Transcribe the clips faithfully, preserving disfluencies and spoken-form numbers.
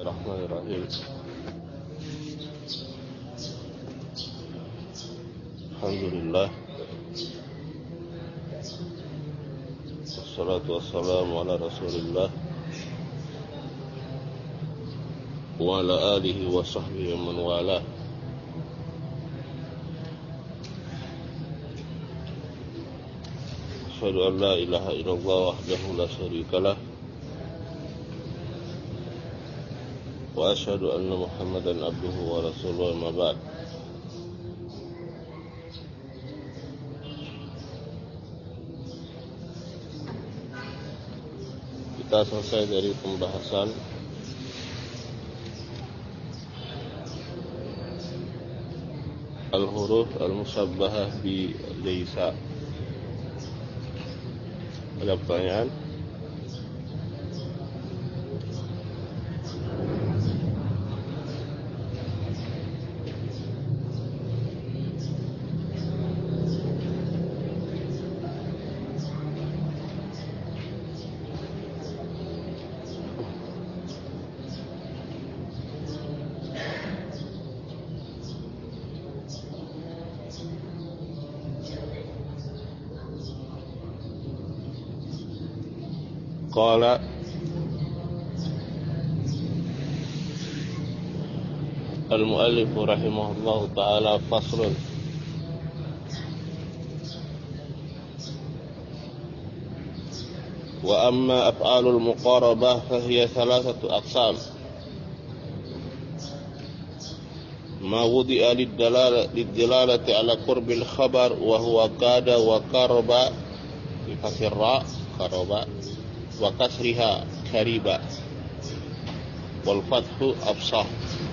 Bismillahirrahmanirrahim. Alhamdulillah. Wassalatu wassalamu ala Rasulillah wa ala alihi wa sahbihi wa man wala. Asyhadu an la ilaha illallah wahdahu la syarikalah wa asyhadu anna Muhammadan abduhu wa rasuluhu, amma ba'd. Kita selesai dari pembahasan al-huruf al-musyabbahah bi laysa. Ada pertanyaan? Qala al-muallif rahimahullahu ta'ala faslun. Wa amma af'alul muqarabah fahiya thalathatu aqsam. Ma wudi'a lid-dalalati ala qurbil khabar wa huwa kada wa qaraba bi fathir ra qaraba wa kasriha kariba wal fathu afsah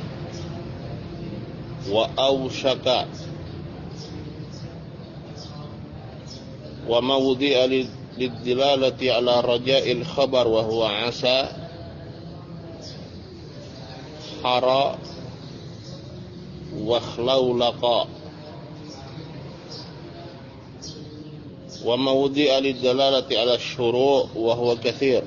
wa awshaka wa ma wudi'a lid-dilalati ala raja'il khabar wa huwa asa hara wa khlaulaqa wa ma wudi'a lid-dalalati ala syuru' wa huwa katsir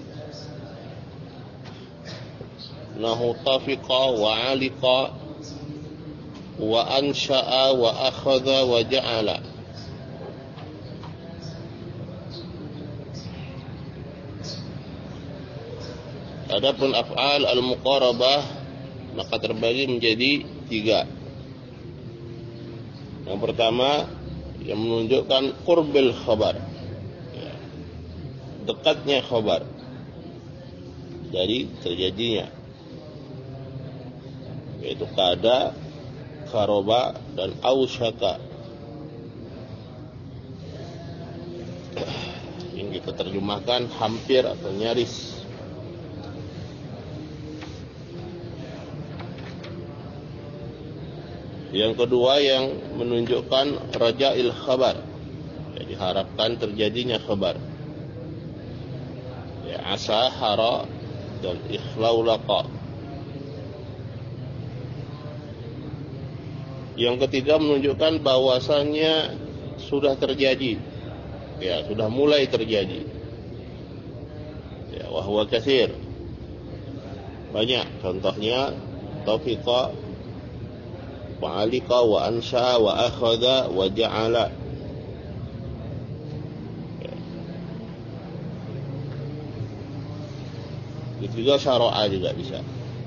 nahu tafiqa wa aliqa wa ansha'a wa akhadha wa ja'ala. Adapun af'al al-muqarabah maka terbagi menjadi tiga. Yang pertama yang menunjukkan qurbil khabar, ya, dekatnya khabar dari terjadinya, yaitu kada, karoba, dan ausyaka, yang kita terjemahkan hampir atau nyaris. Yang kedua yang menunjukkan raja'il khabar, ya, diharapkan terjadinya khabar, ya, asa, hara, dan ikhlaulaqa. Yang ketiga menunjukkan bahwasannya sudah terjadi, ya, sudah mulai terjadi, ya, wa huwa katsir, banyak. Contohnya tafiqa wa alika wa ansha wa akhadha wa ja'ala. Itu juga syara'a juga bisa.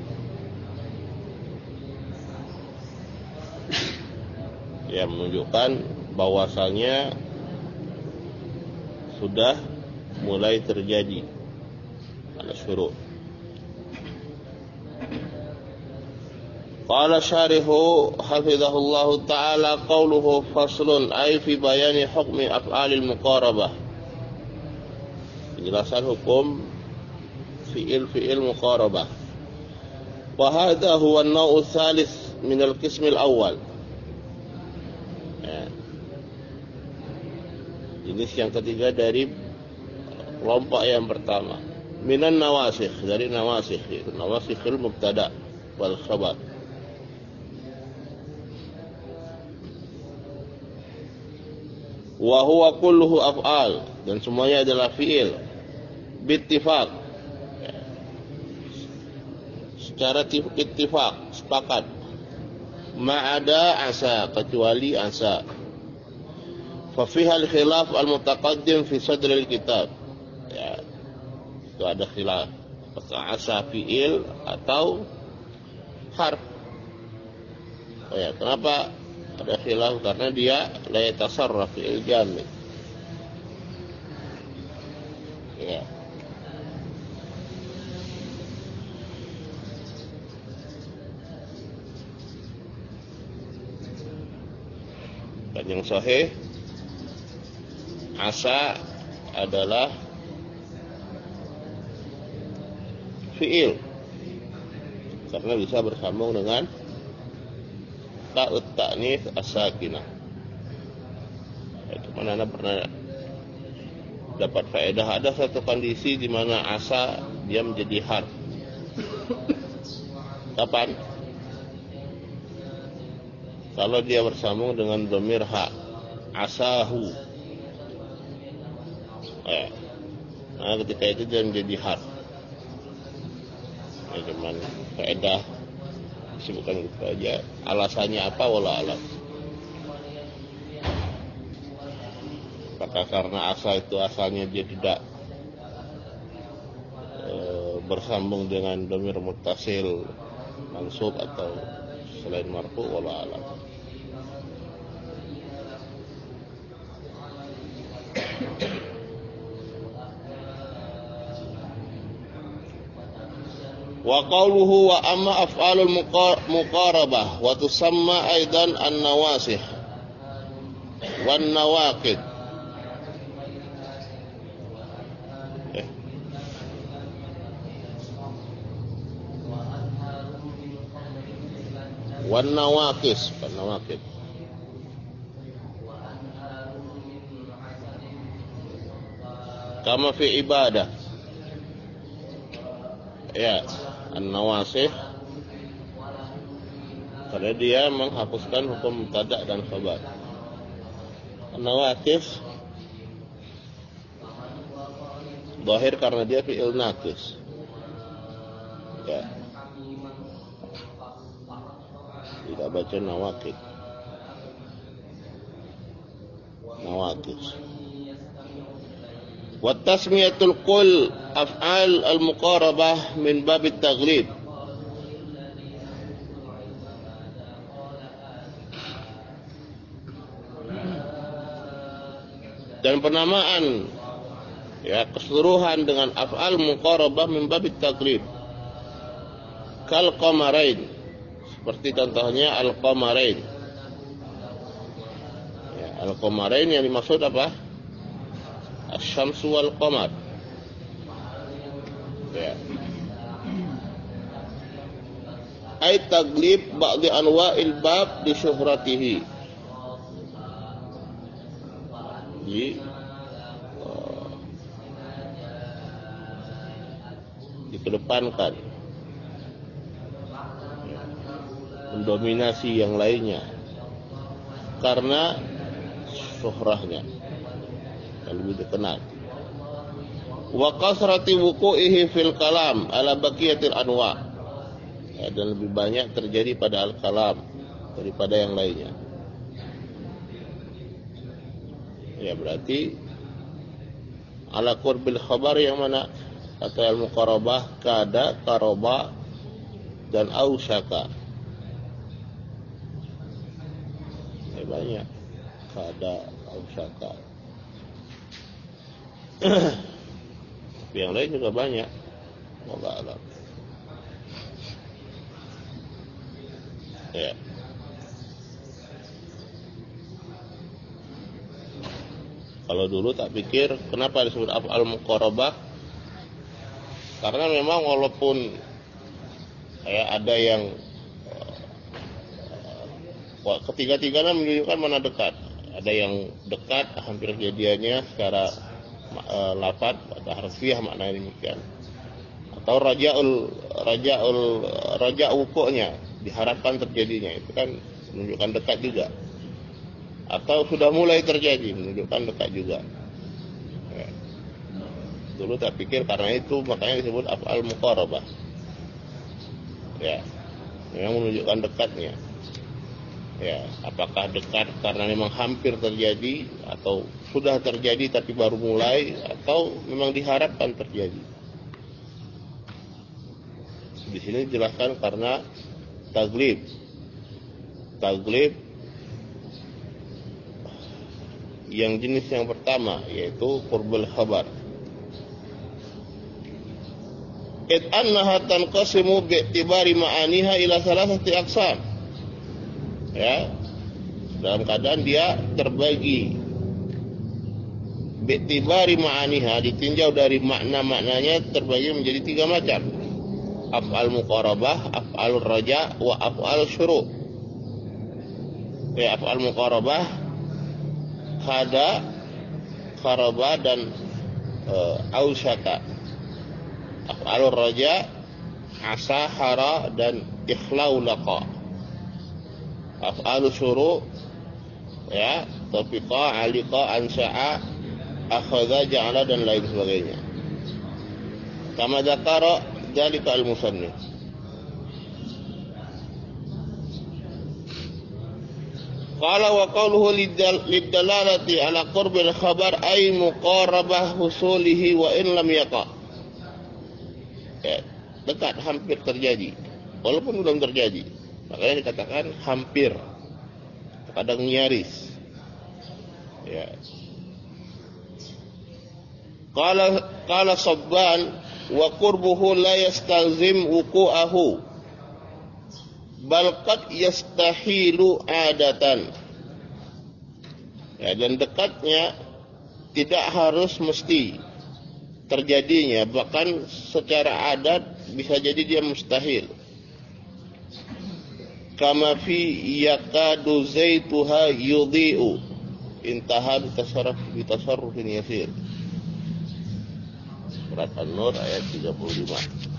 Ya, menunjukkan bahwasanya sudah mulai terjadi ala syuru'. Qala syarihu hafizahullahu ta'ala qawluhu faslun ay fi bayani hukmi af'alil muqarabah. Penjelasan hukum fi'il-fi'il muqarabah. Wa hadha huwa an-naw'u tsalits min al-qism al-awwal. Ya. Jenis yang ketiga dari kelompok yang pertama. Minan nawasikh, dari nawasikh, yaitu nawasikhul mubtada wal khabar. Wa huwa kulluhu af'al, dan semuanya adalah fi'il bittifaq, secara ittifaq, sepakat. Ma'ada asa, kecuali asa. Fa fiha al-khilaf al-mutaqaddim fi sadr al-kitab. Ya, itu ada khilaf. Apakah asa fi'il atau harf? Oh ya, kenapa ada khilaf? Karena dia la yatasarraf fi'il jamid. Ya. Dan yang sahih, asa adalah fi'il karena bisa bersambung dengan ta'ut ta'nits as-sakinah. Itu mana anda pernah dapat faedah, ada satu kondisi di mana asa dia menjadi harf. Kapan? Kalau dia bersambung dengan dhamir ha, asahu. Eh, nah ketika itu dia menjadi harf. Ya, cuman faedah bukan gitu aja. Alasannya apa? Wala alam. Apakah karena asa itu asalnya dia tidak e, bersambung dengan dhamir muttasil mansub atau selain marfu, wala alam. Wa qawluhu wa amma af'alul muqarabah wa tusamma aidan an-nawasih wan nawaqid. Eh. Wan nawaqis, wan nawaqid. Kama fi ibadah. Ya, an-nawasih karena dia menghapuskan hukum mubtada dan khabar. An-nawaqis zahir karena dia fi'il naqis. Ya. Tidak baca nawaqid. Nawaqis. Wa tasmiyatul qul af'al al-muqarabah min bab at-taghlib. Dan penamaan ya keseluruhan dengan af'al muqarabah min bab at-taghlib. Kal qamarain, seperti contohnya al-qamarain. Ya, al-qamarain yang dimaksud apa? Asy-syamsu wal qamar. Ya. Ay taglib ba'di anwa'il bab di syuhratihi. Jadi uh, dikedepankan, ya, mendominasi yang lainnya karena syuhrahnya yang lebih dikenal. Wa kasrati wuqu'ihi fil kalam ala baqiyatil anwa'. Ya, dan lebih banyak terjadi pada al-kalam daripada yang lainnya. Ya berarti ala qurbil khabar yang mana? Kata al-muqarabah, kada, qaraba dan ausyaka. Ya, banyak. Kada, ausyaka. Tapi yang lain juga banyak. Wallahu a'lam. Ya. Kalau dulu tak pikir kenapa disebut af'al muqarabah? Karena memang walaupun ya, ada yang uh, ketiga-tiganya menunjukkan mana dekat. Ada yang dekat hampir kejadiannya secara uh, lafaz atau harfiah maknanya demikian. Atau rajaul rajaul raja wuku'nya diharapkan terjadinya, itu kan menunjukkan dekat juga. Atau sudah mulai terjadi, menunjukkan dekat juga. Ya. Dulu tak pikir karena itu makanya disebut af'al muqarabah. Ya, memang menunjukkan dekatnya. Ya, apakah dekat karena memang hampir terjadi atau sudah terjadi tapi baru mulai, atau memang diharapkan terjadi. Di sini dijelaskan karena taglib. Taglib yang jenis yang pertama yaitu qurbul khabar. Id annaha tanqasimu bi'tibari ma'aniha ila salasati aqsam. Ya, dalam keadaan dia terbagi bi'tibari ma'aniha, ditinjau dari makna-maknanya, terbagi menjadi tiga macam: af'al muqarabah, af'al raja, wa af'al syuru'. Ya, af'al muqarabah hada, qaraba, dan uh, ausyaka. Af'al raja asa, hara, dan ikhlau laqa. Af'al syuru' ya, tafiqa, alika, ansha'a, akhadha, ja'ala, dan lain sebagainya. Kama dzakara dzalika al-musannif. Qala wa qawluhu lidalalati ala qurbil khabar ay muqarabah husulihi wa in lam yaqa. Ya, dekat, hampir terjadi walaupun belum terjadi. Makanya dikatakan hampir, kadang nyaris. Ya. Qala qala Sabban wa qurbuhu la yastalzim wuqu'ahu bal qad yastahilu adatan. Ya, dan dekatnya tidak harus mesti terjadinya, bahkan secara adat bisa jadi dia mustahil. Kama fi yakadu zaituha yudhi'u intaha bitasarruf bitasarrufin yasir. Surat An-Nur ayat tiga puluh lima.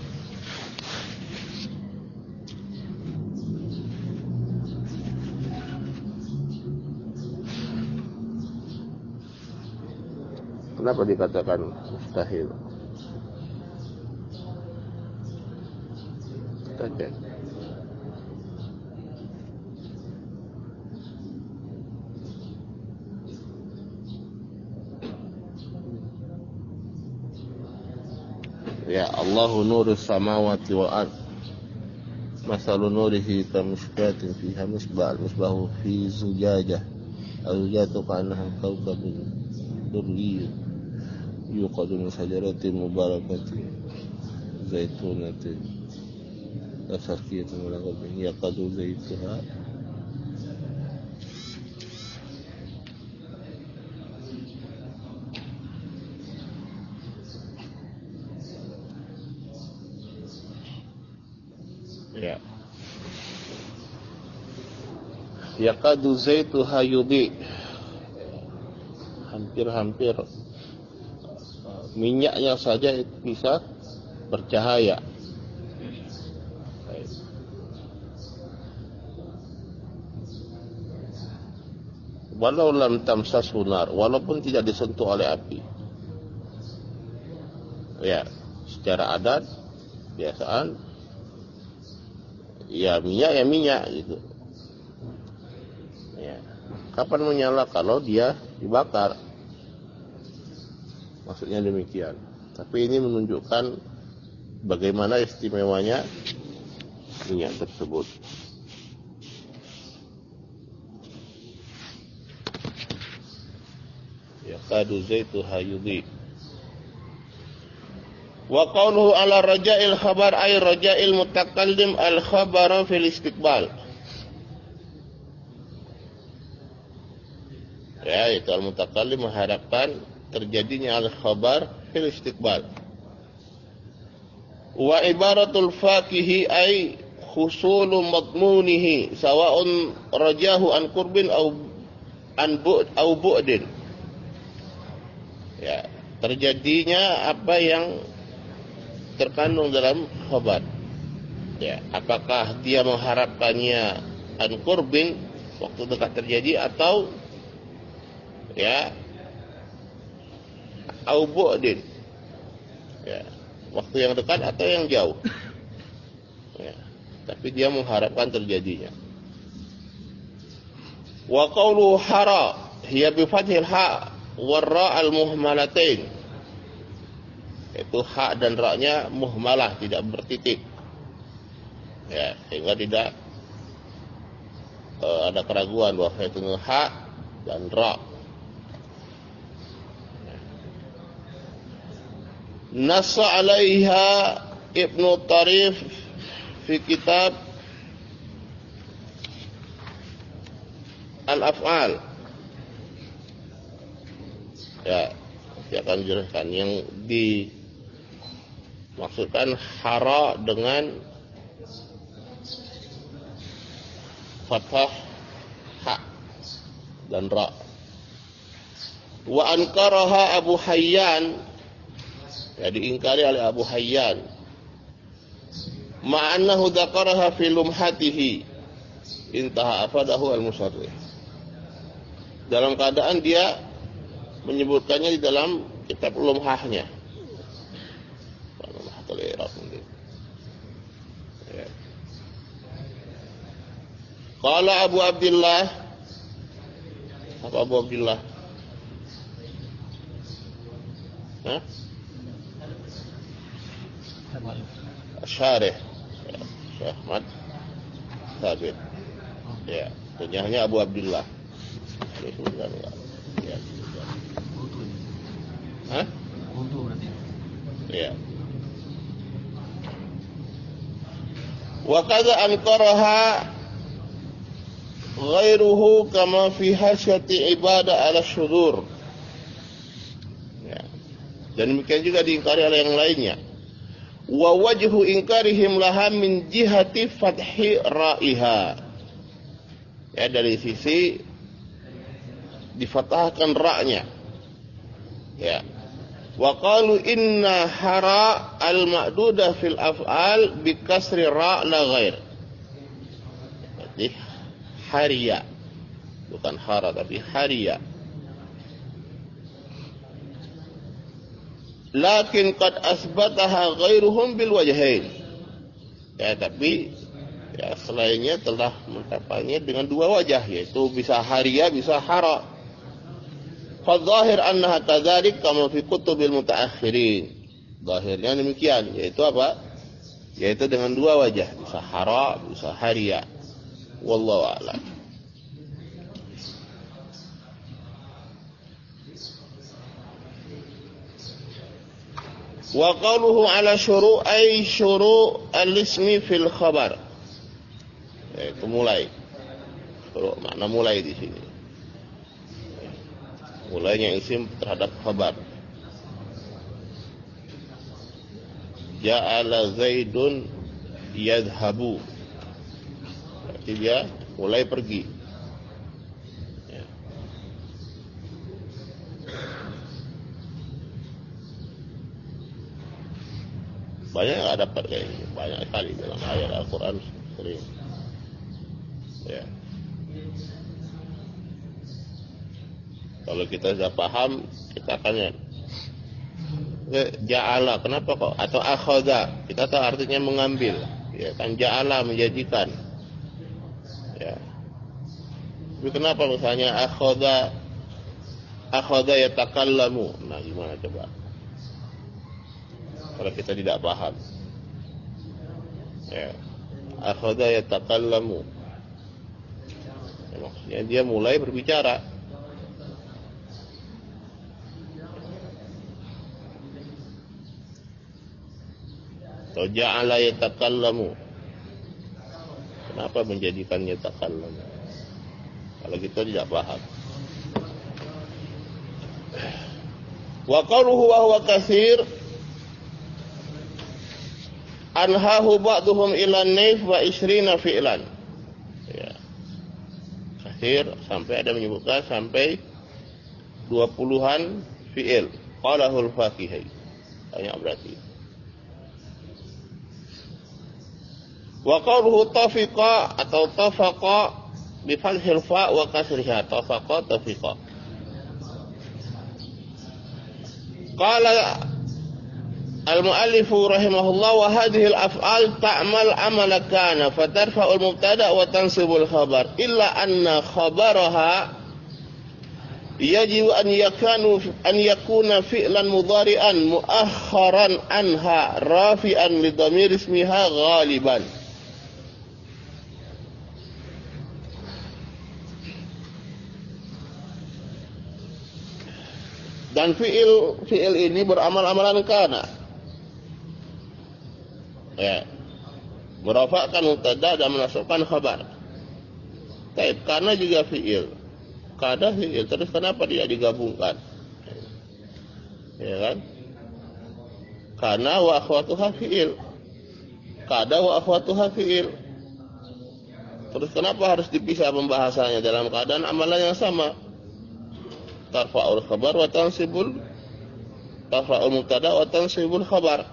Kenapa dikatakan mustahil? Kita cek. Ya, Allahu nurus samawati wal ard. Masalu nurihi kamishkatin fiha misbah, misbahu fi zujajah. Al-zujatu ka'annaha kawkabun durriyyun yuqadu min shajaratin mubarakatin zaitunatin la sharqiyyatin wa la gharbiyyatin yaqadu zaituha ya yaqadu zaituha yudhi, hampir-hampir minyaknya saja itu bisa bercahaya. Walau lam tamsasu nar, walaupun tidak disentuh oleh api. Ya, secara adat biasaan ya minyak ya minyak gitu. Ya. Kapan menyala? Kalau dia dibakar. Maksudnya demikian. Tapi ini menunjukkan bagaimana istimewanya minyak tersebut. Ya qadu zaituha yudhi. Wa qawluhu ala raja'il khabar ay raja'il mutakallim al khabara fil istiqbal. Ya, itu al mutakallim mengharapkan terjadinya al-khabar fil istiqbal. Wa ibaratul faqihi ay husulu madmunihi sawa'un rajahu an qurbin au an bu'd au bu'din. Ya, terjadinya apa yang terkandung dalam khabar. Ya, apakah dia mengharapkannya an qurbin, waktu dekat terjadi, atau ya au bu'din, ya, waktu yang dekat atau yang jauh. Ya. tapi dia mengharapkan terjadinya. Wa qawluhu hara hiya bi fathil ha wa ra al muhmalatain. Itu ha dan ra-nya muhmalah, tidak bertitik. Ya, sehingga tidak uh, ada keraguan bahwa itu ha dan ra. Nassa 'alaiha Ibnu Tarif fi kitab Al-Af'al. Ya, dia akan jelaskan yang dimaksudkan hara dengan fathah ha dan ra. Wa ankaraha Abu Hayyan, ya diingkari oleh Abu Hayyan, ma'annahu dzakaraha fi lumhatihi intaha afadahu al-musarrih, dalam keadaan dia menyebutkannya di dalam kitab lumhahnya. Lumhatul i'rab mungkin. Ya. Qala Abu Abdullah, apa Abu Abdullah? Hah? Syarih Syekh Ahmad Thabit. Ya, kunyahnya Abu Abdullah. Ya. Hah? Ya. Wa kadza ankaraha ghairuhu kama fi hasyati ibadah ala syudur. Ya. Dan demikian juga diingkari oleh yang lainnya. Wa wajhu inkarihim laha min jihati fathi ra'iha. Ya, dari sisi difathahkan ra-nya. Ya. Wa qalu inna hara al-ma'dudah fil af'al bi kasri ra' la ghair. Jadi hariya, bukan hara tapi hariya. Lakin qad asbataha ghairuhum bil wajhain. Ya, tapi ya selainnya telah menetapkannya dengan dua wajah, yaitu bisa hariya, bisa hara. Fadzahir annaha kadzalik kama fi kutubil mutaakhirin. Zahirnya demikian, yaitu apa? Yaitu dengan dua wajah, bisa hara, bisa hariya. Wallahu a'lam. Wa qawluhu ala syuru' ay syuru' al-ismi fil khabar. Yaitu mulai. Syuru' makna mulai di sini. Mulainya isim terhadap khabar. Ja'ala Zaidun yadhhabu. Berarti dia mulai pergi. Ya. Banyak yang dapat kayak ini, banyak sekali dalam ayat Al-Quran sering. Ya. Kalau kita sudah paham, kita akan ya, ja'ala, kenapa kok? Atau akhadha, kita tahu artinya mengambil. Ya kan, ja'ala menjadikan. Ya. Tapi kenapa misalnya akhadha, akhadha yatakallamu? Nah, gimana coba? Kalau kita tidak paham. Ya. Akhadha yatakallamu. Ya, maksudnya dia mulai berbicara. Atau ja'ala yatakallamu. Kenapa menjadikan yatakallamu? Kalau kita tidak paham. Wa qawluhu wa huwa katsir anhahu ba'duhum ila naif wa isrina fi'lan. Ya. Katsir sampai ada menyebutkan sampai dua puluhan fi'il. Qalahul Fakihai. Banyak berarti. Wa qawluhu tafiqa atau tafaqa bi fathil fa wa kasriha. Tafaqa tafiqa. Qala المؤلف رحمه الله وهذه الأفعال تعمل عمل كان فترفع المبتدأ وتنصب الخبر إلا أن خبرها يجب أن يكون أن يكون فعلا مضارعا مؤخرا عنها رافعا لضمير اسمها غالبا. Dan fiil fiil ini beramal-amalan kana. Ya. Merafa'kan mubtada dan menasabkan khabar. Taib kana juga fiil. Kada fiil, terus kenapa dia digabungkan? Ya kan? Kana wa akhwatuha fiil. Kada wa akhwatuha fiil. Terus kenapa harus dipisah pembahasannya dalam keadaan amalan yang sama? Tarfa'ul khabar wa tansibul tarfa'ul mubtada wa tansibul khabar.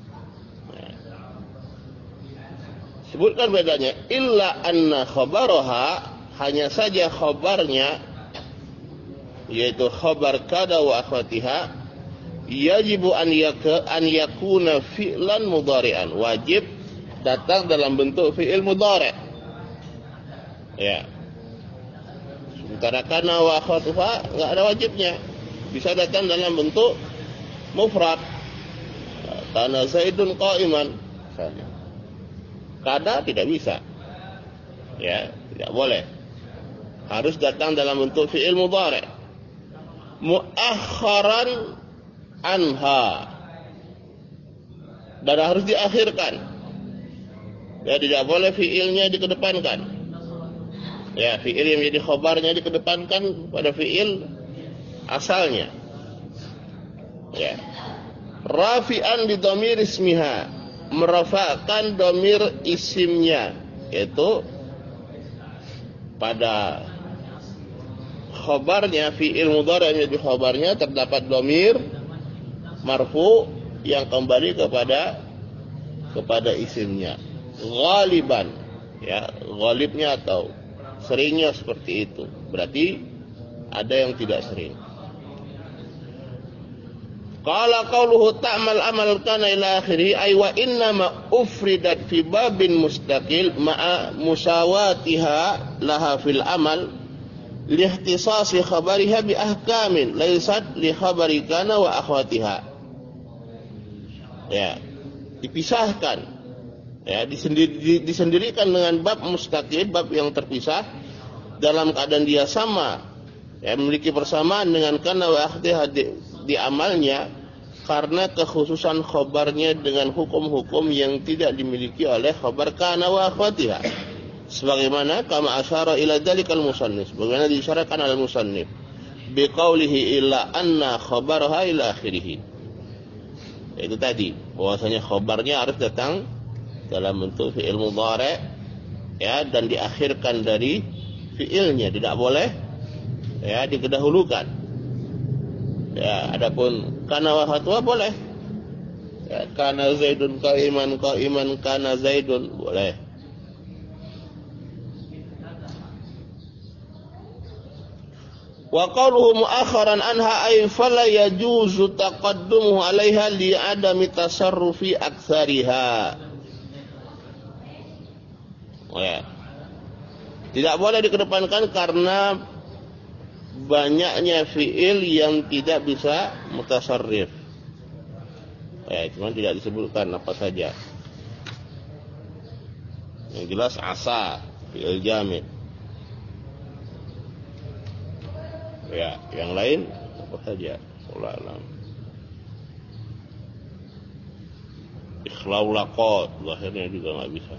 Sebutkan bedanya. Illa anna khabaraha, hanya saja khabarnya, yaitu khabar kada wa akhwatiha, yajibu an yaka an yakuna fi'lan mudhari'an, wajib datang dalam bentuk fi'il mudhari'. Ya. Sementara kana wa akhwatuha enggak ada wajibnya. Bisa datang dalam bentuk mufrad. Kana Zaidun qa'iman. Kada tidak bisa. Ya, tidak boleh. Harus datang dalam bentuk fi'il mudhari'. Muakharan anha. Dan harus diakhirkan. Ya, tidak boleh fi'ilnya dikedepankan. Ya, fi'il yang menjadi khabarnya dikedepankan pada fi'il asalnya. Ya. Rafi'an di dhamir ismiha, merafa'kan dhamir isimnya, yaitu pada khabarnya fi'il mudhari' yang menjadi khabarnya terdapat dhamir marfu yang kembali kepada kepada isimnya. Ghaliban, ya, ghalibnya atau seringnya seperti itu. Berarti ada yang tidak sering. Qala qauluhu ta'mal amal kana ila akhiri ay wa inna ma ufridat fi babin mustaqil ma'a musawatiha laha fil amal li ihtisasi khabariha bi ahkamin laysat li khabari kana wa akhwatiha. Ya, dipisahkan. Ya, disendiri, disendirikan dengan bab mustaqil, bab yang terpisah dalam keadaan dia sama, ya, memiliki persamaan dengan kana wa akhwatiha di, di amalnya, karena kekhususan khabarnya dengan hukum-hukum yang tidak dimiliki oleh khabar kana wa akhwatiha. Sebagaimana kama asyara ila dzalikal musannif, sebagaimana disyaratkan oleh musannif biqaulihi illa anna khabaraha ila akhirih. Itu tadi bahwasanya khabarnya harus datang dalam bentuk fi'il mudhari', ya, dan diakhirkan dari fi'ilnya, tidak boleh, ya, didahulukan. Ya, adapun kana wa akhwatuha boleh. Ya, kana Zaidun qa'iman qa'iman kana Zaidun boleh. Wa qawluhu mu'akharan anha ay fala yajuzu taqaddumuhu 'alaiha li 'adami tasarrufi aktsariha. Oh, ya. Tidak boleh dikedepankan karena banyaknya fi'il yang tidak bisa mutasarrif. Ya, cuma tidak disebutkan apa saja. Yang jelas asa, fi'il jamid. Ya, yang lain apa saja? Wallahu a'lam. Ikhlau laqad, lahirnya juga enggak bisa.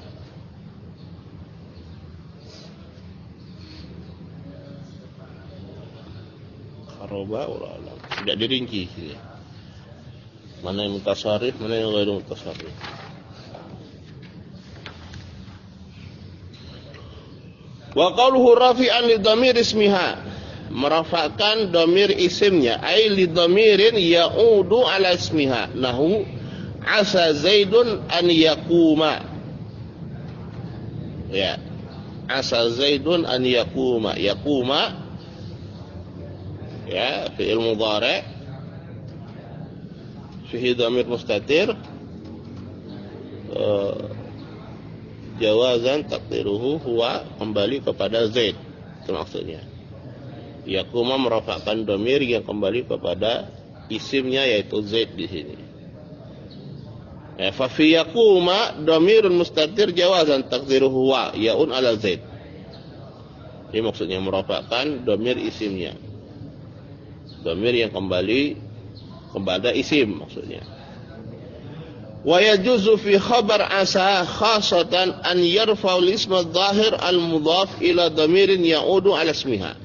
Karoba, wallahu a'lam. Tidak dirinci sini. Mana yang mutasarrif, mana yang ghairu mutasarrif. Wa qawluhu rafi'an li dhamir ismiha, merafa'kan dhamir isimnya, ay li dhamirin ya'udu ala ismiha, nahu asa Zaidun an yaquma. Ya, asa Zaidun an yaquma. Yaquma, ya, fi'il mudhari', fihi dhamir mustatir uh, jawazan takdiruhu huwa, kembali kepada Zaid, itu maksudnya. Yakuma merafakkan dhamir yang kembali kepada isimnya yaitu Zaid di sini. Ya, fa fi yakuma dhamirun mustatir jawazan takdiruhu huwa yaun ala Zaid. Ini maksudnya merafakkan dhamir isimnya. Dhamir yang kembali kepada isim maksudnya. Wa yajuzu fi khabar asa khasatan an yarfa al-ism adh-dhahir al-mudhaf ila dhamirin ya'udu ala ismiha.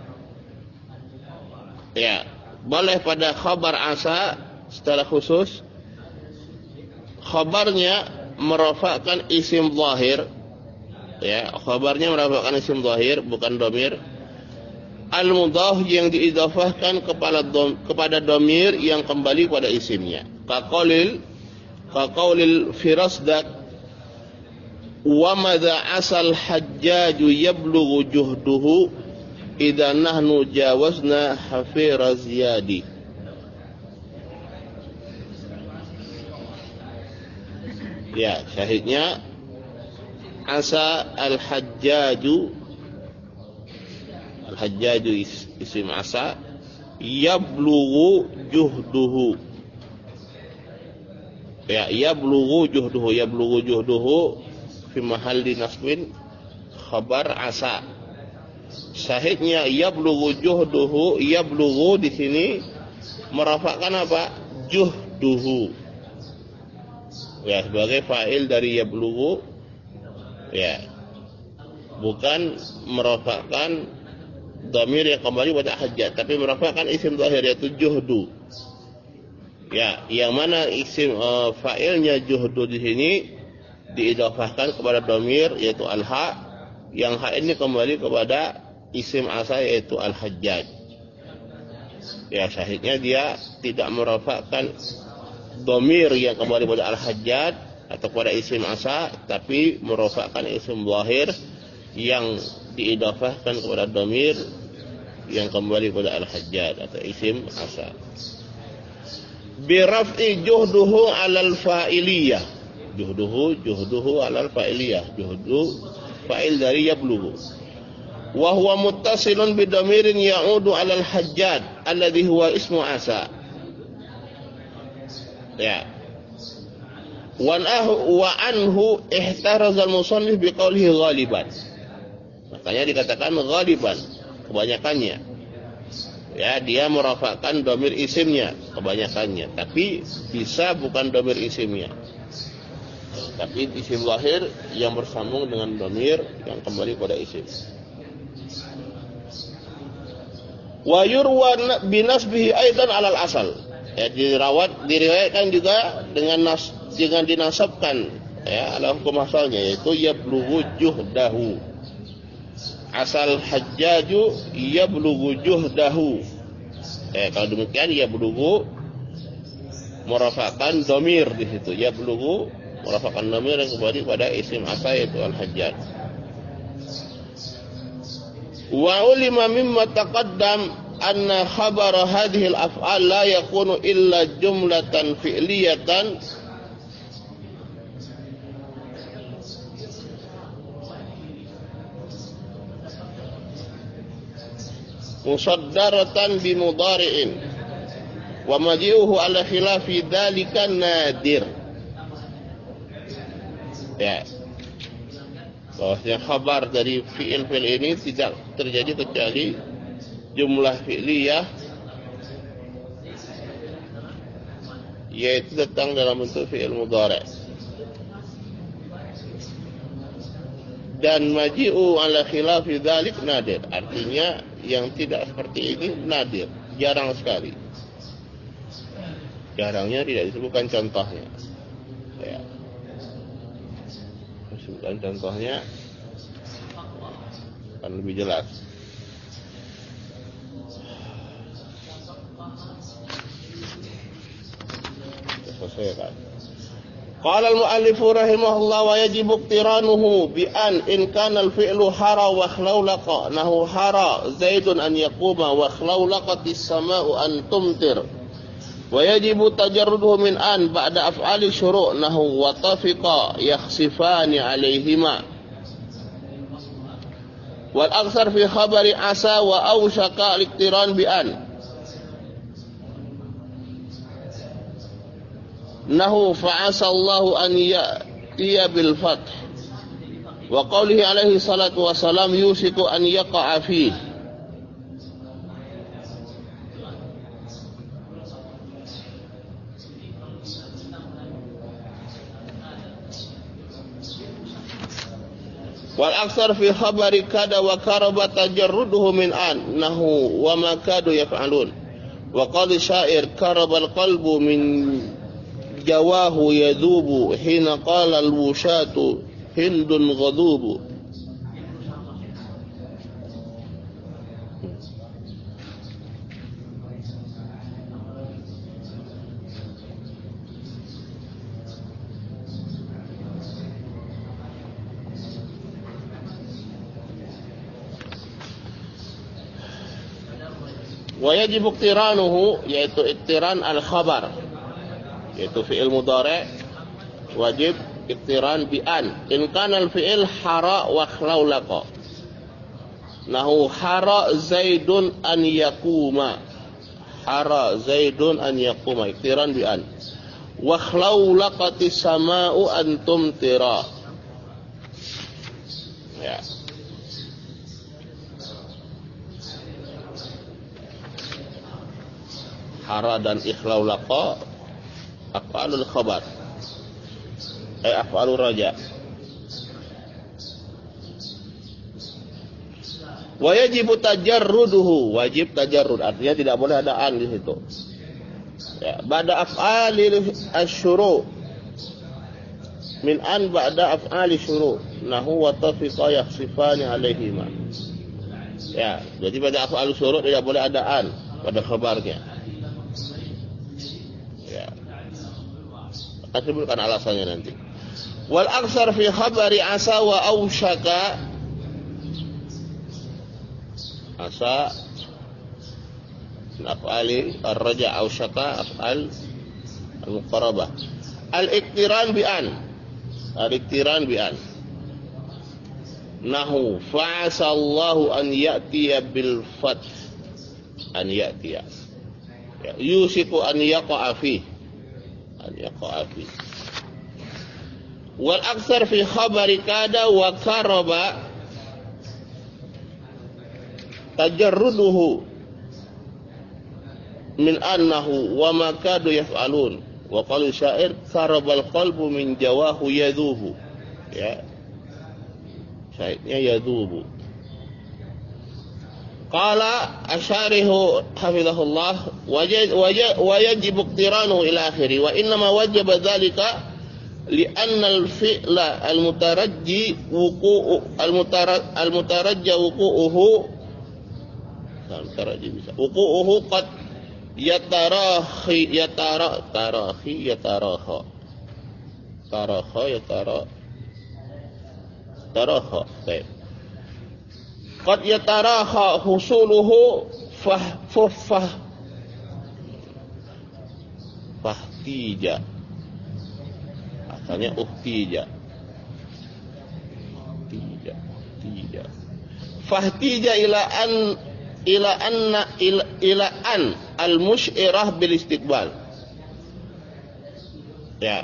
Ya, boleh pada khabar asa secara khusus khabarnya merafakkan isim zahir. Ya, khabarnya merafakkan isim zahir bukan dhamir. Al-mudhaf yang diidhafahkan kepada dom, kepada dhamir yang kembali pada isimnya. Kaqaulil kaqaulil firasdak wa madza asal hajjaju yablughu juhduhu idza nahnu jawazna hafira ziyadi. Ya, syahidnya asa al-hajjaju, al-hajjaju is, isim asa, yablughu juhduhu. Ya, yablughu juhduhu, yablughu juhduhu fi mahalli nasbin khabar asa. Syahidnya yablughu juhduhu, yablughu di sini merafakkan apa? Juhduhu. Ya, sebagai fa'il dari yablughu. Ya, bukan merafakkan dhamir yang kembali pada hajjat, tapi merafakkan isim zahir yaitu juhdu. Ya, yang mana isim uh, fa'ilnya juhdu di sini diidhafahkan kepada dhamir yaitu al-ha, yang ha ini kembali kepada isim asa yaitu al-hajjaj. Ya, syahidnya dia tidak merafakkan dhamir yang kembali pada al-hajjaj atau pada isim asa, tapi merafakkan isim zahir yang diidhafahkan kepada dhamir yang kembali kepada al-hajjaj atau isim asa. Bi raf'i juhduhu 'alal fa'iliyah. Juhduhu juhduhu 'alal fa'iliyah. Juhdu fa'il dari yablughu. Wa huwa muttasilun bi dhamirin ya'udu 'alal hajjaj alladhi huwa ismu asa. Ya. Wa anhu ihtarazal musannif biqaulihi ghaliban. Makanya dikatakan ghaliban, kebanyakannya. Ya, dia merafakkan dhamir isimnya, kebanyakannya, tapi bisa bukan dhamir isimnya. Tapi isim zahir yang bersambung dengan dhamir yang kembali pada isim. Wa yurwa binasbihi aidan alal asal. Ya, dirawat diriwayatkan juga dengan nas dengan dinasabkan ya ala hukum asalnya yaitu yablughu juhdahu. Asal hajjaju yablughu juhdahu. Eh kalau demikian yablughu merafakkan dhamir di situ. Yablughu merafakkan dhamir yang kembali pada isim asa yaitu al-hajjaj. Wa ulima mimma taqaddam anna khabar hadhihi al-af'al la yakunu illa jumlatan fi'liyatan musaddaratan bi mudhari'in wa maji'uhu ala khilafi dzalika nadir. Ya, bahwasanya khabar dari fi'il-fi'il ini tidak terjadi kecuali jumlah fi'liyah, yaitu datang dalam bentuk fi'il mudhari'. Dan maji'u ala khilafi dzalik nadir, artinya yang tidak seperti ini nadir, jarang sekali. Jarangnya tidak disebutkan contohnya. Ya. Disebutkan contohnya akan lebih jelas. Selesai kan? Qala al-mu'allif rahimahullah wa yajibu iqtiranuhu bi an in kana al-fi'lu hara wa khlawlaqa nahu hara zaidun an yaquma wa khlawlaqatis sama'u an tumtir Wa yajibu tajarruduhu min an ba'da af'ali syuru' nahu wa tafiqa yakhsifani 'alaihima. Wal aktsar fi khabari asa wa awshaka al-iqtiran bi an nahu fa'asa Allahu an ya'tiya bil fath wa qawlihi alaihi salatu wassalam yusiku an yaqa'a fihi. Wal aksar fi khabari kada wa karaba tajarruduhu min an nahu wa ma kadu yaf'alun wa qala syair karabal qalbu min jawahu yadhubu hina qala al wushatu hindun ghadhubu. Wa yajibu iqtiranuhu, yaitu iqtiran al-khabar, yaitu fi'il mudhari' wajib iqtiran bi an in kana al-fi'il hara wa khawlaqa nahu hara zaidun an yaquma, hara zaidun an yaquma, iqtiran bi an. Wa khawlaqatis sama'u an tumtira, ya. Hara dan ikhlau laqa af'alul khabar ay af'alur raja. Wa yajibu tajarruduhu, wajib tajarrud, artinya tidak boleh ada an di situ. Ya, ba'da af'alil asyuru' min an ba'da af'ali syuru' nahu wa tafiqa yakhsifani alaihima. Ya, jadi pada af'al syuru' tidak boleh ada an pada khabarnya. Akan sebutkan alasannya nanti. Wal aksar fi khabari asa wa awshaka, asa af'ali ar-raja, awshaka af'al al-muqarabah. Al-iqtiran bi an, al-iqtiran bi an nahu fa'asa Allahu an ya'tiya bil fath, an ya'tiya, ya, yusiku an yaqa'a fihi, an yaqa'a fi. Wal aksar fi khabari kada wa karaba tajarruduhu min annahu wa ma kadu yaf'alun wa qalu syair karabal qalbu min jawahu yadhubu, ya, syairnya yadhubu. Qala asyarihu hafizahullah wa yajibu iqtiranu ila akhiri wa innama wajaba dhalika li'anna al-fi'la al-mutarajji wuqu'u al-mutarajja wuqu'uhu al-mutarajji bisa wuqu'uhu qad yatarahi yatara tarahi yataraha taraha yatara taraha baik. Qad yataraha husuluhu fah fah fahtija, asalnya uhtija, tija tija fahtija ila an ila anna ila, ila an al musyirah bil istiqbal, ya,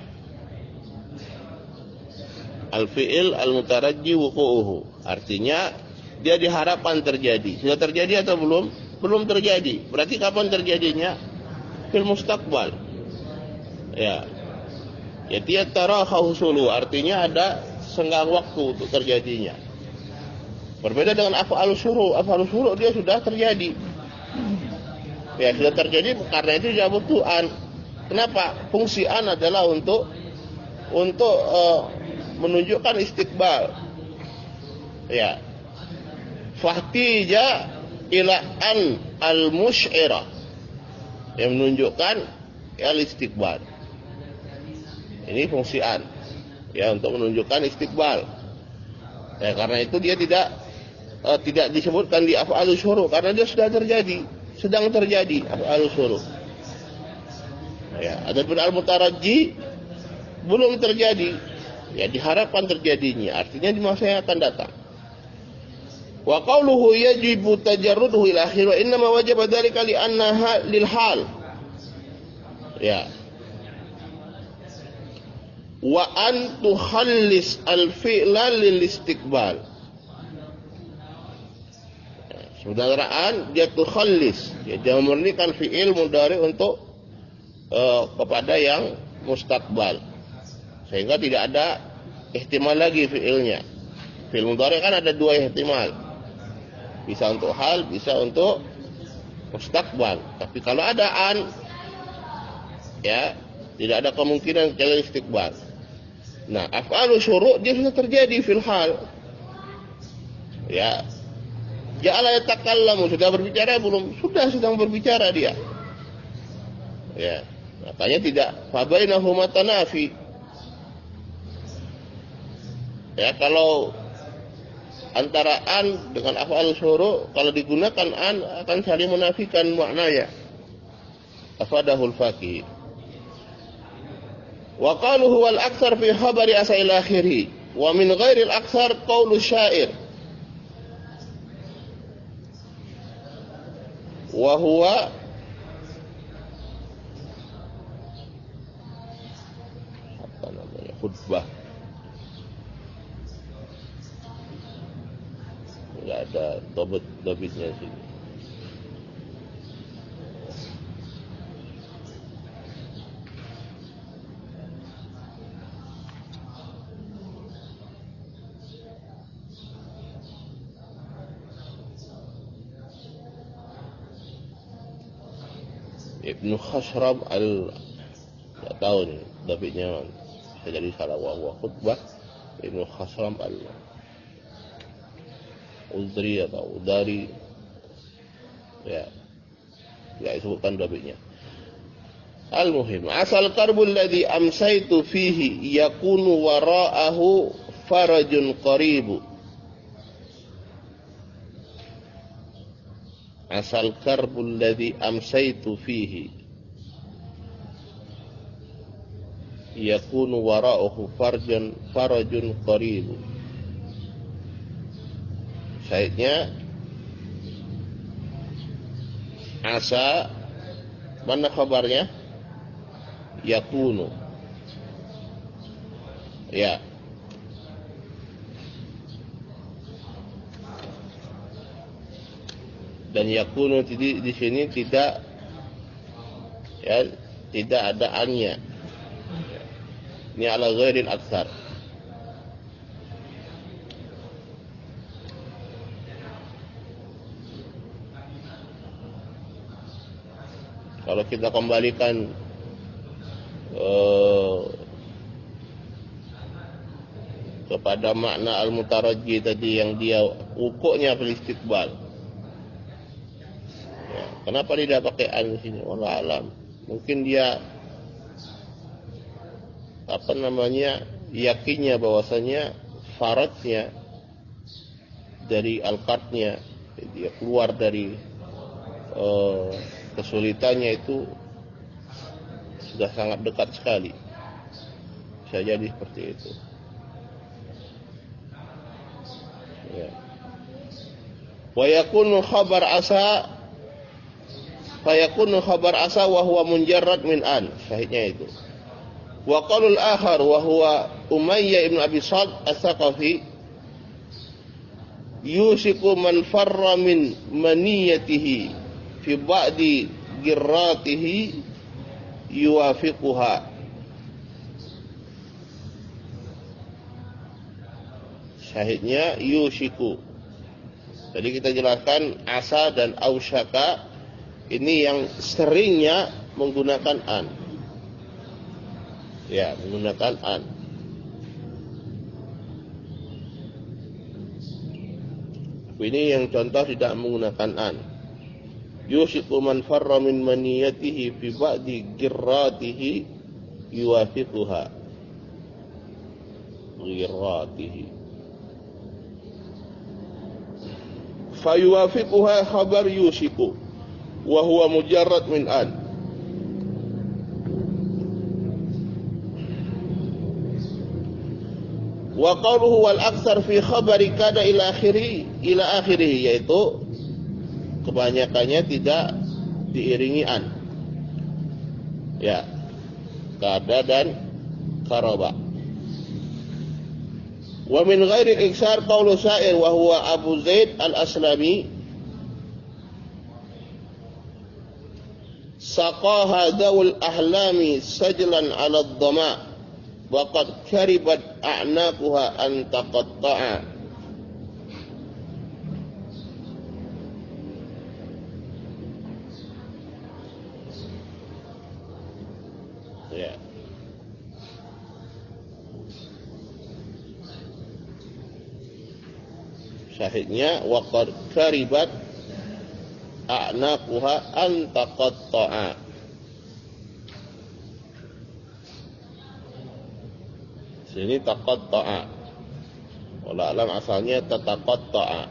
al fi'il al mutarajji wuqu'uhu, artinya dia diharapkan terjadi. Sudah terjadi atau belum? Belum terjadi. Berarti kapan terjadinya? Fil mustaqbal. Ya. Ya, dia taraha husulu, artinya ada senggang waktu untuk terjadinya. Berbeda dengan af'al syuru'. Af'al syuru' dia sudah terjadi. Ya, sudah terjadi, karena itu dia butuh an. Kenapa? Fungsi an adalah untuk untuk uh, menunjukkan istiqbal. Ya. Fahtija ila an al-musy'irah, yang menunjukkan al-istiqbal. Ini fungsi an, ya, untuk menunjukkan istiqbal. Ya, karena itu dia tidak uh, tidak disebutkan di af'alus syuru' karena dia sudah terjadi, sedang terjadi af'alus syuru'. Ya, adapun al-mutarajji belum terjadi. Ya, diharapkan terjadinya. Artinya di masa yang akan datang. Wa qawluhu yajibu tajarruduhu ila akhir wa inna ma wajaba dzalika li annaha lil hal. Ya. Wa an tukhallis al-fi'la lil istiqbal. Ya, saudaraan dia tukhallis, ya, dia memurnikan fi'il mudhari untuk uh, kepada yang mustaqbal. Sehingga tidak ada ihtimal lagi fi'ilnya. Fi'il mudhari kan ada dua ihtimal. Bisa untuk hal, bisa untuk mustaqbal. Tapi kalau ada an, ya, tidak ada kemungkinan kecuali istiqbal. Nah, af'alu syuru' dia sudah terjadi fil hal. Ya. Ja'ala yatakallamu, sudah berbicara belum? Sudah sedang berbicara dia. Ya. Makanya tidak fa bainahuma tanafi. Ya, kalau antara an dengan af'al syuru' kalau digunakan an akan saling menafikan maknanya. Afadahul faqih. Wa qaluhu wal aktsar fi khabari asa ila akhirih wa min ghairil aktsar qaulu syair wa huwa apa namanya khutbah. Enggak ada dobit-dobitnya sini. Ibnu Khasram al, tidak tahu nih dobitnya, bisa jadi salah. Wa khutbah Ibnu Khasram al Uzri atau Udari, ya, tidak disebutkan dobitnya. Al-muhim, asal karbul ladzi amsaitu fihi yakunu wara'ahu farajun qaribu. Asal karbul ladzi amsaitu fihi yakunu wara'ahu farajun farajun qaribu. Syahidnya asa, mana khabarnya? Yakunu. Ya. Dan yakunu di, di sini tidak, ya, tidak ada annya. Ini ala ghairil aktsar. Kalau kita kembalikan uh, kepada makna al-mutarajji tadi yang dia ukuknya fil istiqbal. Ya, kenapa tidak pakai an di sini? Wallahu alam. Mungkin dia apa namanya? Yakinnya bahwasanya faradnya dari al-qatnya, dia keluar dari uh, kesulitannya itu sudah sangat dekat sekali. Bisa jadi seperti itu. Ya. Wa yakunu khabar asa fa yakunu khabar asa wa huwa munjarrad min an. Syahidnya itu. Wa qaulul akhar wa huwa Umayyah ibn Abi Salt as-Saqafi yusiku man farra min maniyatihi fi ba'di girratihi yuwafiquha. Syahidnya yusiku. Jadi kita jelaskan asa dan ausyaka ini yang seringnya menggunakan an. Ya, menggunakan an. Ini yang contoh tidak menggunakan an. Yusiku man farra min maniyatihi fi ba'di girratihi yuwafiquha. Girratihi. Fayuwafiquha khabar yusiku wa huwa mujarrad min an. Wa qawluhu wal aktsar fi khabari kada ila akhiri ila akhirih, yaitu kebanyakannya tidak diiringi an. Ya. Kada dan qaraba. Wa min ghairi al-iksar qawlu sa'ir wa huwa Abu Zaid al-Aslami saqaha dawul ahlami sajlan 'ala ad-dama wa qad karibat a'naquha an taqatta'a. Ya. Syahidnya wa qad karibat a'naquha an taqatta'a. Sini taqatta'a. Wallahu alam asalnya tataqatta'a.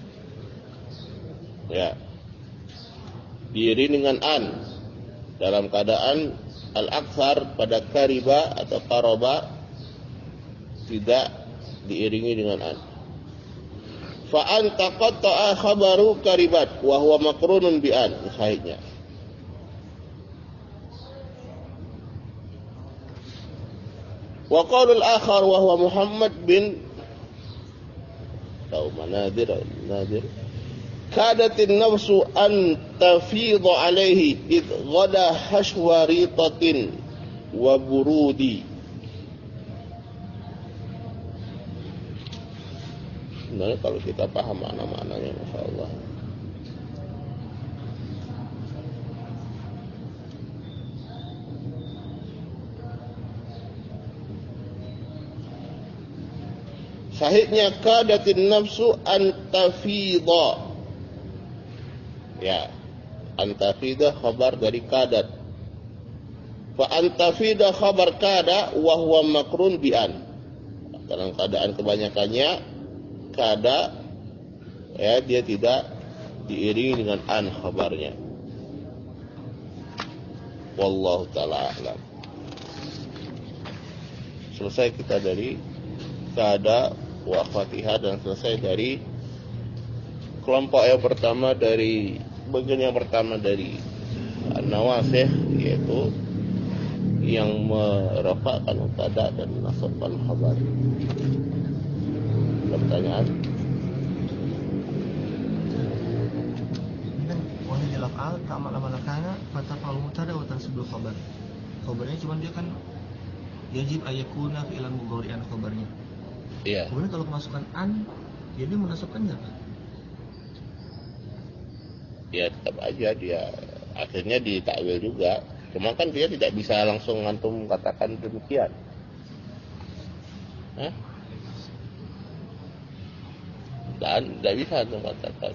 Ya. Diiringi dengan an dalam keadaan al-aktsar pada kariba atau qaraba tidak diiringi dengan an. Fa an taqatta'a khabaru karibat wa huwa maqrunun bi an, sahihnya. Wa qaulul akhar wa huwa Muhammad bin Tahu Nadir Nadir kadatin nafsu an tafidha alaihi id ghada hashwa ritatin wa burudi. Sebenarnya kalau kita paham makna-maknanya, Masya Allah, sahihnya kadatin nafsu antafidha. Ya, antafidha khabar dari kadat. Fa antafidha khabar kada wa huwa makrun bi an. Dalam keadaan kebanyakannya kada, ya, dia tidak diiringi dengan an khabarnya. Wallahu ta'ala a'lam. Selesai kita dari kada wa Fatihah dan selesai dari kelompok yang pertama, dari bagian yang pertama dari an-nawasih, yaitu yang merafa'kan mubtada dan menasabkan khabar. Ada pertanyaan? Wahai jalak al ta'amal amalakana fatafa'al mubtada wa tansibul khabar. Khabarnya cuma dia kan yajib ayakuna fi'lan mudhari'an khabarnya. Iya. Kemudian kalau kemasukan an, ya dia menasabkan enggak? Ya tetap aja dia akhirnya ditakwil juga. Cuma kan dia tidak bisa langsung antum katakan demikian. Hah? Dan tidak bisa antum katakan.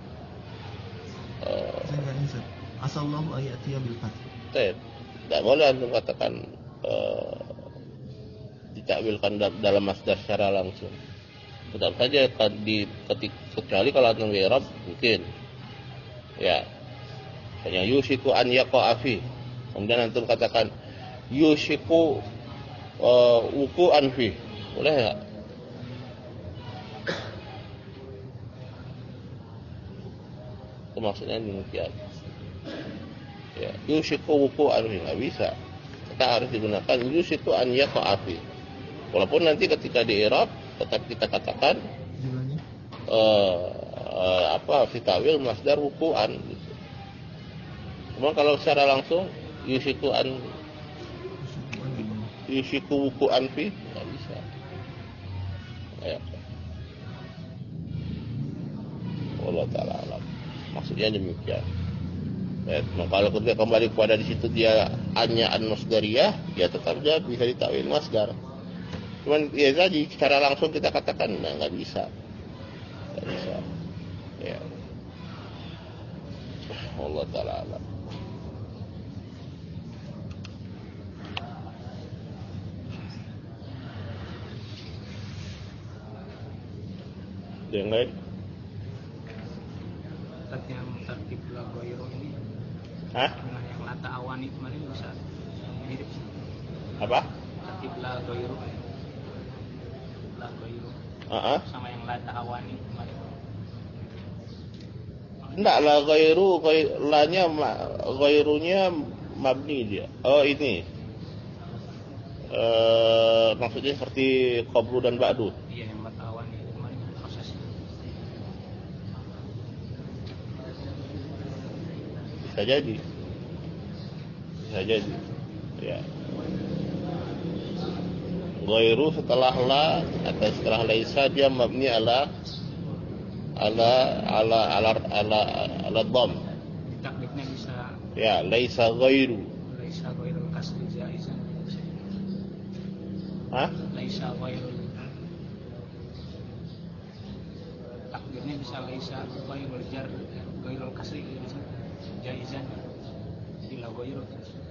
Uh, Saya enggak bisa. Asallahu ayatiya bil fath. Tidak boleh antum katakan uh, ditakwilkan dalam masdar secara langsung. Tetap saja di ketik, kecuali kalau antum i'rab mungkin. Ya. Hanya yusiku an yaqa'a fi. Kemudian antum katakan yusiku uh, wuqu'an fi. Boleh enggak? Itu maksudnya demikian. Ya, yusiku wuqu'an fi, enggak bisa. Kita harus digunakan yusiku an yaqa'a fi. Walaupun nanti ketika di i'rab tetap kita katakan uh, uh, apa fitawil masdar wuku'an gitu. Cuma kalau secara langsung yusiku an yusiku wuku'an fi nggak bisa. Ya. Allah Ta'ala alam. Maksudnya demikian. Ya, nah, kalau kita kembali kepada di situ dia annya an masdariyah, ya tetap dia bisa ditakwil masdar. Cuman ya tadi secara langsung kita katakan nah, nggak bisa, nggak bisa. Ya, Allah Ta'ala alam. Yang lain? Yang tertib lagoiro ini. Hah? Nah, yang lata awani kemarin bisa mirip. Apa? Tertib lagoiro. la ghairu. Ah, Sama yang la ta'awani kemarin. enggak la ghairu, ghai- lanya ma- ghairunya mabni dia. Oh ini. Eh, maksudnya seperti qablu dan ba'du. Iya yang la ta'awani kemarin prosesnya. Bisa jadi. Bisa jadi. Ya. Ghairu setelah la atau setelah laisa dia mabni ala ala ala ala ala ala dham. Takdirnya bisa Ya, laisa ghairu. laisa ghairul kasri jaizan. Hah? Laisa ghairul. Takdirnya bisa laisa ghairul jar ghairul kasri bisa jaizan. Jadi la ghairu.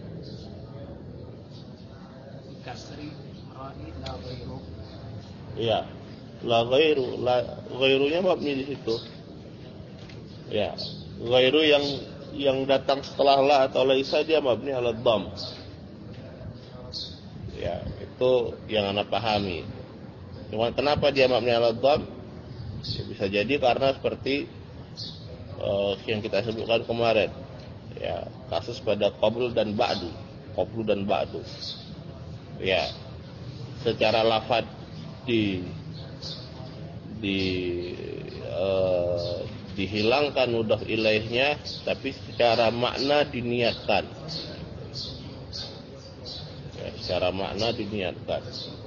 Kasri ra'i la ghairu. Ya. La ghairu, la ghairunya mabni di situ. Ya. Ghairu yang yang datang setelah la atau laisa dia mabni ala dham. Ya, itu yang Anda pahami. Cuma kenapa dia mabni ala dham? Ya, bisa jadi karena seperti uh, yang kita sebutkan kemarin. Ya, kasus pada qabl dan ba'du. Qablu dan ba'du. Ya. Secara lafaz di di uh, dihilangkan mudhaf ilaihnya, tapi secara makna diniatkan. Ya, secara makna diniatkan.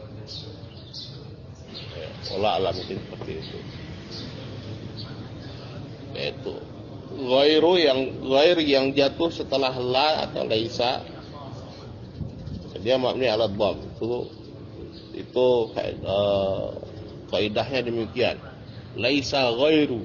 Ya, olah alam mungkin seperti itu. Yaitu ghairu yang ghair yang jatuh setelah la atau laisa, dia mabni ala dham. Itu itu uh, kaidahnya demikian. Laisa ghairu,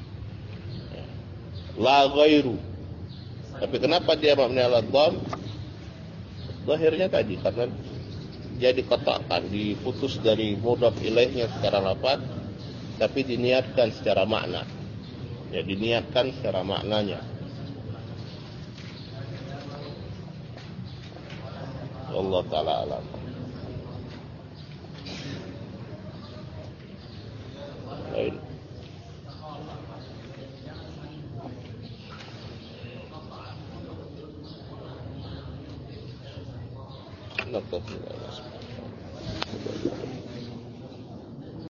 la ghairu. Tapi kenapa dia mabni ala dham? Zahirnya tadi karena dia dikotakkan, diputus dari mudhaf ilaihnya secara lafaz, tapi diniatkan secara makna. Ya, diniatkan secara maknanya. Allah taala alam. Baik. Naktafi